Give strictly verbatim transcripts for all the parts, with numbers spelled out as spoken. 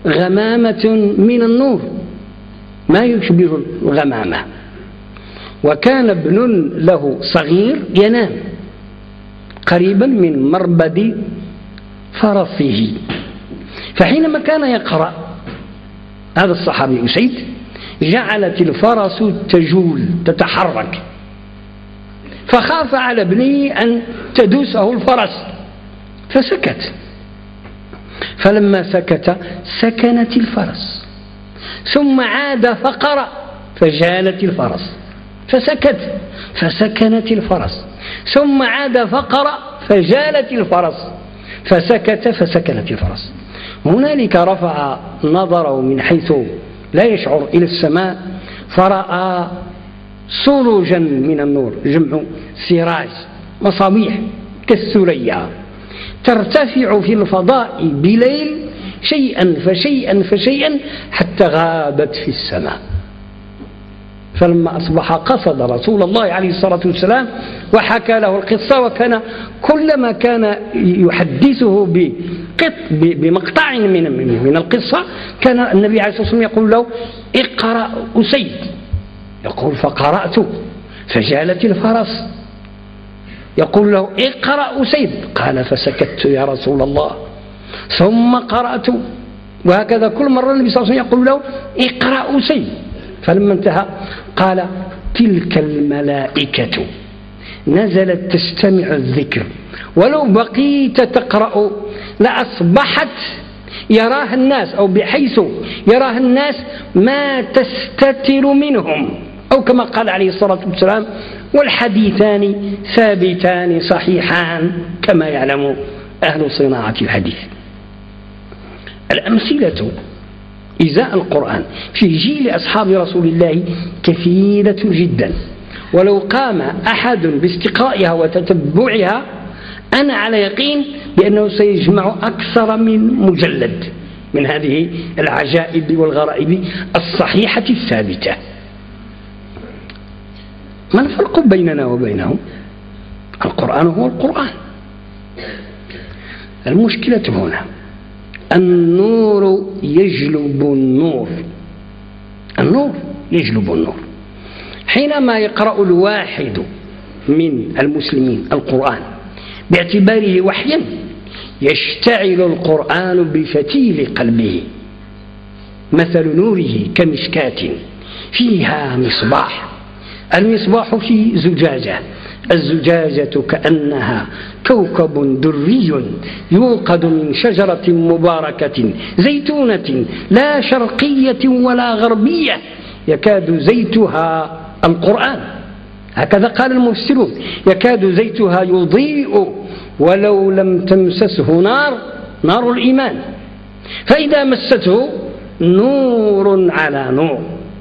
غمامة من النور ما يشبه الغمامة. وكان ابن له صغير ينام قريبا من مربد فرسه، فحينما كان يقرأ هذا الصحابي أسيد جعلت الفرس تجول تتحرك، فخاف على ابنه أن تدوسه الفرس فسكت. فلما سكت سكنت الفرس، ثم عاد فقرأ فجالت الفرس، فسكت فسكنت الفرس، ثم عاد فقرأ فجالت الفرس، فسكت فسكنت الفرس. هنالك رفع نظره من حيث لا يشعر إلى السماء فرأى سروجا من النور، جمع سراج، مصابيح كالثريا ترتفع في الفضاء بليل شيئا فشيئا فشيئا حتى غابت في السماء. فلما أصبح قصد رسول الله عليه الصلاة والسلام وحكى له القصة، وكان كلما كان يحدثه بمقطع من من القصة كان النبي عليه الصلاة والسلام يقول له اقرأ أسيد، يقول فقرأت فجالت الفرس، يقول له اقرأ أسيد، قال فسكت يا رسول الله، ثم قرأت، وهكذا كل مرة النبي صلى الله عليه وسلم يقول له اقرأ أسيد. فلما انتهى قال تلك الملائكة نزلت تستمع الذكر، ولو بقيت تقرأ لأصبحت يراها الناس، أو بحيث يراها الناس ما تستتر منهم، أو كما قال عليه الصلاة والسلام والحديثان ثابتان صحيحان كما يعلم أهل صناعة الحديث. الأمثلة إزاء القرآن في جيل أصحاب رسول الله كثيرة جدا، ولو قام أحد باستقرائها وتتبعها أنا على يقين بأنه سيجمع أكثر من مجلد من هذه العجائب والغرائب الصحيحة الثابتة. ما الفرق بيننا وبينهم؟ القرآن هو القرآن. المشكلة هنا النور يجلب النور، النور يجلب النور. حينما يقرأ الواحد من المسلمين القرآن باعتباره وحيا يشتعل القرآن بفتيل قلبه، مثل نوره كمشكاة فيها مصباح، المصباح في زجاجة، الزجاجة كأنها كوكب دري يوقد من شجرة مباركة زيتونة لا شرقية ولا غربية يكاد زيتها القرآن، هكذا قال المفسرون، يكاد زيتها يضيء ولو لم تمسسه نار، نار الإيمان، فإذا مسته نور على نور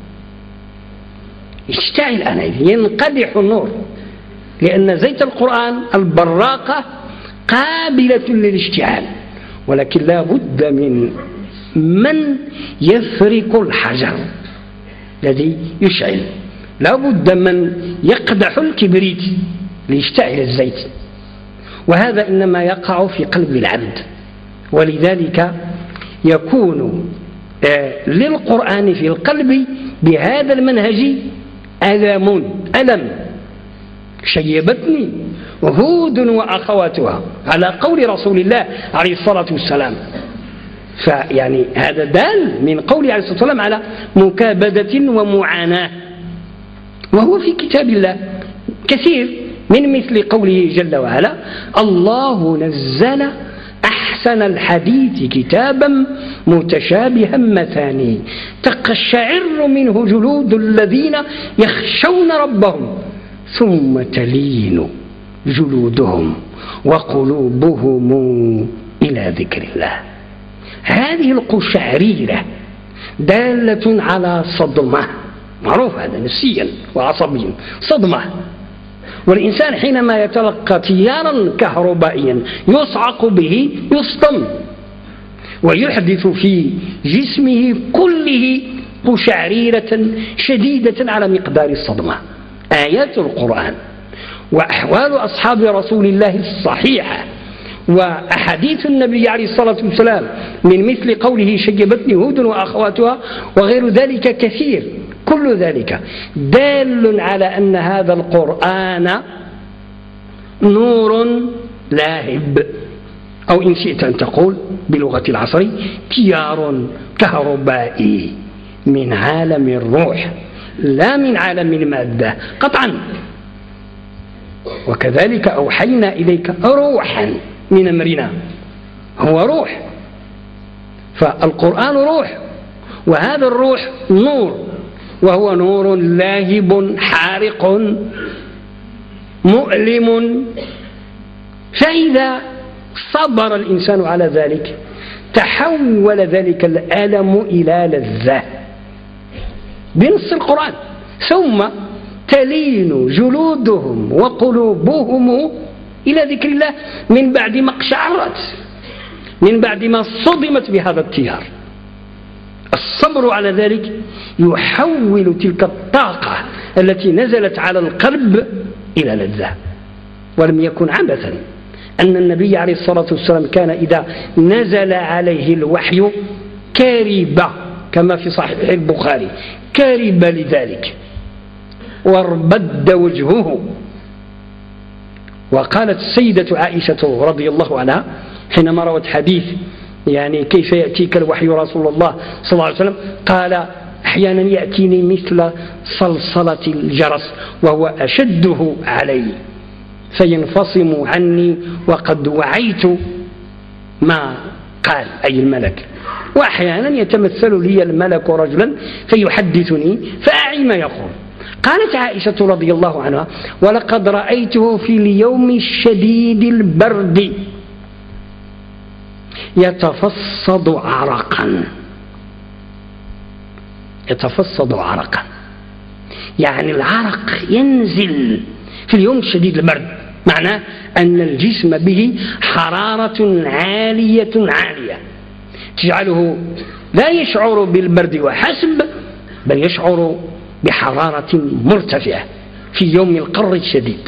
يشتعل الآن، ينقدح النور، لأن زيت القرآن البراقة قابلة للاشتعال، ولكن لا بد من من يفرق الحجر الذي يشعل، لا بد من يقدح الكبريت ليشتعل الزيت، وهذا إنما يقع في قلب العبد. ولذلك يكون للقرآن في القلب بهذا المنهج ألم ألم شيبتني هود وأخواتها على قول رسول الله عليه الصلاة والسلام. فيعني هذا دال من قوله عليه الصلاة والسلام على مكابدة ومعاناة، وهو في كتاب الله كثير، من مثل قوله جل وعلا الله نزل أحسن الحديث كتابا متشابها مثاني تقشعر منه جلود الذين يخشون ربهم ثم تلين جلودهم وقلوبهم إلى ذكر الله. هذه القشعريرة دالة على صدمة، معروف هذا نفسيا وعصبيا، صدمة، والإنسان حينما يتلقى تيارا كهربائيا يصعق به يصطم ويحدث في جسمه كله قشعريرة شديدة على مقدار الصدمة. آيات القرآن وأحوال أصحاب رسول الله الصحيحة وأحاديث النبي عليه الصلاة والسلام من مثل قوله شيبتني هود وأخواتها وغير ذلك كثير، كل ذلك دال على أن هذا القرآن نور لاهب، أو إن شئت أن تقول بلغة العصر تيار كهربائي من عالم الروح لا من عالم المادة قطعا. وكذلك أوحينا إليك روحا من أمرنا، هو روح، فالقرآن روح، وهذا الروح نور، وهو نور لاهب حارق مؤلم. فإذا صبر الإنسان على ذلك تحول ذلك الألم إلى لذة بنص القرآن، ثم تلين جلودهم وقلوبهم إلى ذكر الله من بعد ما اقشعرت، من بعد ما صدمت بهذا التيار. الصبر على ذلك يحول تلك الطاقة التي نزلت على القلب إلى لذة. ولم يكن عبثا أن النبي عليه الصلاة والسلام كان إذا نزل عليه الوحي كارب، كما في صحيح البخاري، كارب لذلك واربد وجهه. وقالت السيدة عائشة رضي الله عنها حينما روت حديث يعني كيف يأتيك الوحي رسول الله صلى الله عليه وسلم، قال أحيانا يأتيني مثل صلصلة الجرس وهو أشده علي فينفصم عني وقد وعيت ما قال أي الملك، وأحيانا يتمثل لي الملك رجلا فيحدثني فأعي ما يقول. قالت عائشة رضي الله عنها ولقد رأيته في اليوم الشديد البرد يتفصد عرقا، يتفصد عرقا يعني العرق ينزل في اليوم الشديد البرد، معناه أن الجسم به حرارة عالية عالية تجعله لا يشعر بالبرد وحسب، بل يشعر بحرارة مرتفعة في يوم القر الشديد.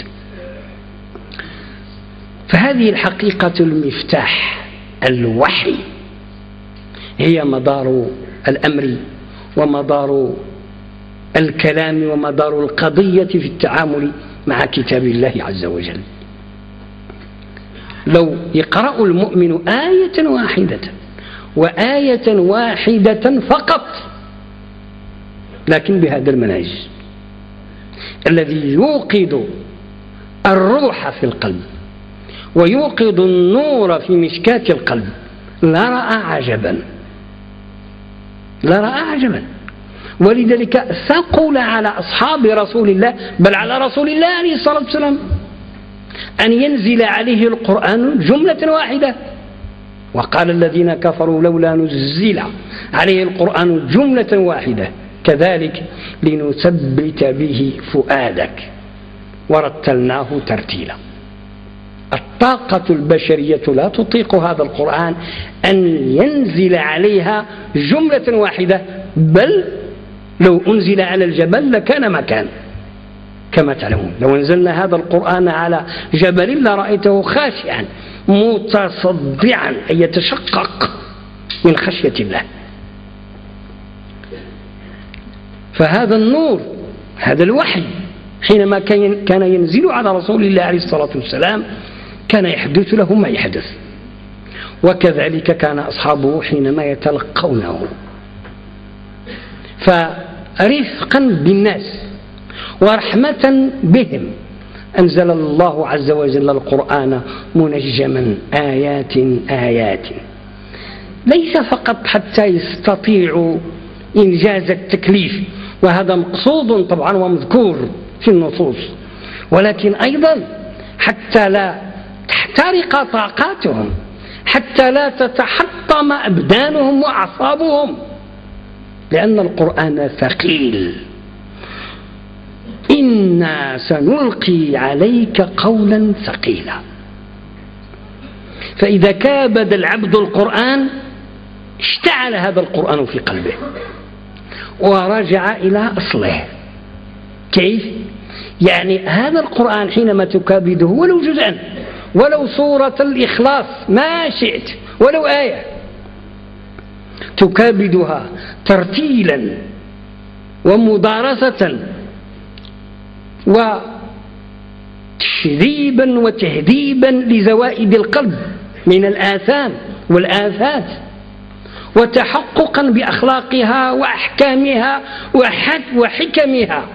فهذه الحقيقة المفتاح الوحي هي مدار الأمر ومدار الكلام ومدار القضية في التعامل مع كتاب الله عز وجل. لو يقرأ المؤمن آية واحدة وآية واحدة فقط لكن بهذا المنهج الذي يوقظ الروح في القلب ويوقظ النور في مشكاة القلب لرأى عجبا، لرأى عجبا. ولذلك ثقل على أصحاب رسول الله بل على رسول الله عليه الصلاة والسلام أن ينزل عليه القرآن جملة واحدة. وقال الذين كفروا لولا نزل عليه القرآن جملة واحدة كذلك لنثبت به فؤادك ورتلناه ترتيلا. الطاقة البشرية لا تطيق هذا القرآن أن ينزل عليها جملة واحدة، بل لو أنزل على الجبل لكان مكان. كما تعلمون لو أنزلنا هذا القرآن على جبل لرأيته خاشعا متصدعا أي يتشقق من خشية الله. فهذا النور هذا الوحي حينما كان ينزل على رسول الله عليه الصلاة والسلام كان يحدث له ما يحدث، وكذلك كان أصحابه حينما يتلقونه. فرفقا بالناس ورحمة بهم أنزل الله عز وجل القرآن منجما آيات آيات، ليس فقط حتى يستطيعوا إنجاز التكليف، وهذا مقصود طبعا ومذكور في النصوص، ولكن أيضا حتى لا تحترق طاقاتهم، حتى لا تتحطم أبدانهم وأعصابهم، لأن القرآن ثقيل. إنا سنلقي عليك قولا ثقيلا. فإذا كابد العبد القرآن اشتعل هذا القرآن في قلبه ورجع إلى أصله. كيف؟ يعني هذا القرآن حينما تكابده ولو جزءا ولو سورة الإخلاص ما شئت، ولو آية، تكابدها ترتيلا ومدارسة وتشذيبا وتهذيبا لزوائد القلب من الآثام والآفات، وتحققا بأخلاقها وأحكامها وحكمها،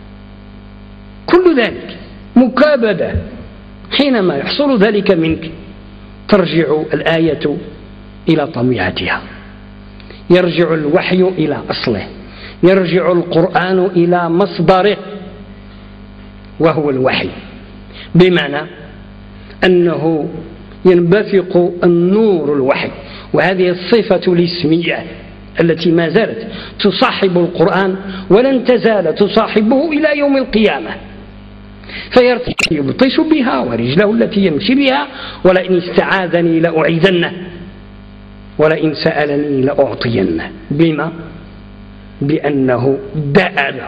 كل ذلك مكابدة. حينما يحصل ذلك منك ترجع الآية إلى طبيعتها، يرجع الوحي إلى أصله، يرجع القرآن إلى مصدره وهو الوحي، بمعنى أنه ينبثق النور الوحي، وهذه الصفة الاسمية التي ما زالت تصاحب القرآن ولن تزال تصاحبه إلى يوم القيامة، فيبطش بها ورجله التي يمشي بها، ولئن استعاذني لأعيذنه ولئن سألني لأعطينه. بما؟ بأنه دأل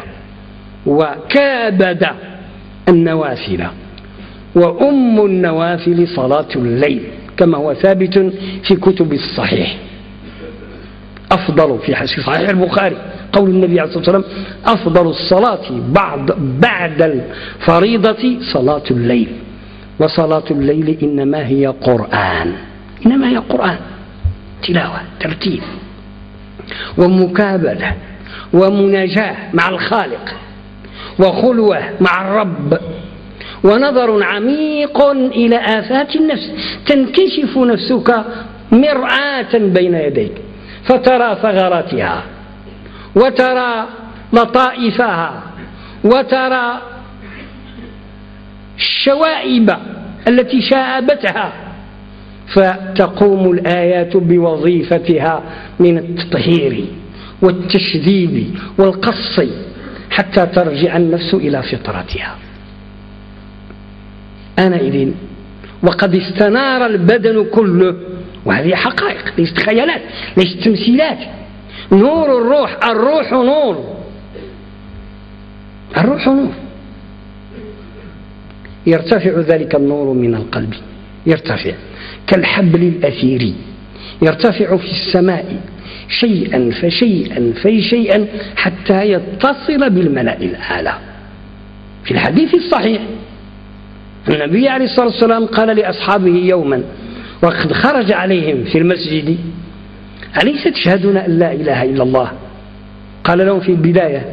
وكابد النوافل، وأم النوافل صلاة الليل كما هو ثابت في كتب الصحيح. أفضل في حديث صحيح البخاري قول النبي عليه الصلاة والسلام: أفضل الصلاة بعد بعد الفريضة صلاة الليل، وصلاة الليل إنما هي قرآن، إنما هي قرآن، تلاوة، ترتيب، ومكابدة، ومناجاة مع الخالق، وخلوة مع الرب، ونظر عميق إلى آفات النفس، تنكشف نفسك مرآة بين يديك فترى ثغراتها، وترى لطائفها، وترى الشوائب التي شابتها، فتقوم الآيات بوظيفتها من التطهير والتشذيب والقص حتى ترجع النفس إلى فطرتها. آنئذ وقد استنار البدن كله، وهذه حقائق ليست خيالات، ليست تمثيلات. نور الروح، الروح نور، الروح نور، يرتفع ذلك النور من القلب، يرتفع كالحبل الأثيري، يرتفع في السماء شيئا فشيئا فشيئا حتى يتصل بالملأ الأعلى. في الحديث الصحيح النبي عليه الصلاة والسلام قال لأصحابه يوما وقد خرج عليهم في المسجد: أليس تشهدون أن لا إله إلا الله؟ قال لهم في البداية: